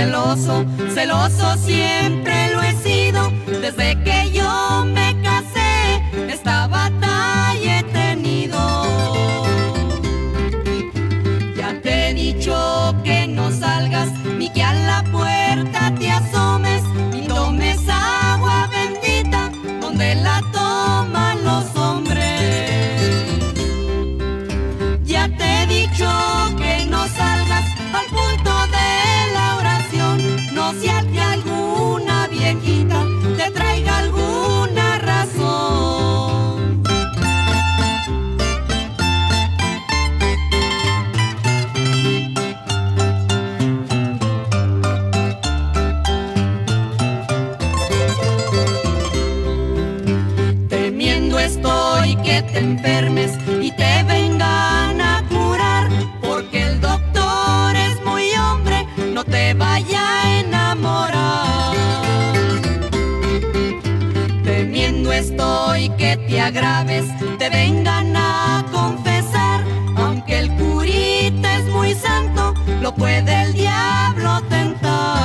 celoso, celoso siempre lo he sido. Desde que yo me casé, esta batalla he tenido. Ya te he dicho que no salgas, ni que a la puerta te asomes, ni tomes agua bendita donde la toman los hombres. Ya te he dicho que no salgas al punto de la oración, no sea que alguna viejita te traiga alguna razón. Temiendo estoy que te enfermes y te vengan a curar, porque el doctor es muy hombre, no te vaya a enamorar. Temiendo estoy que te agraves, te vengan a confesar, aunque el curita es muy santo, lo puede el diablo tentar.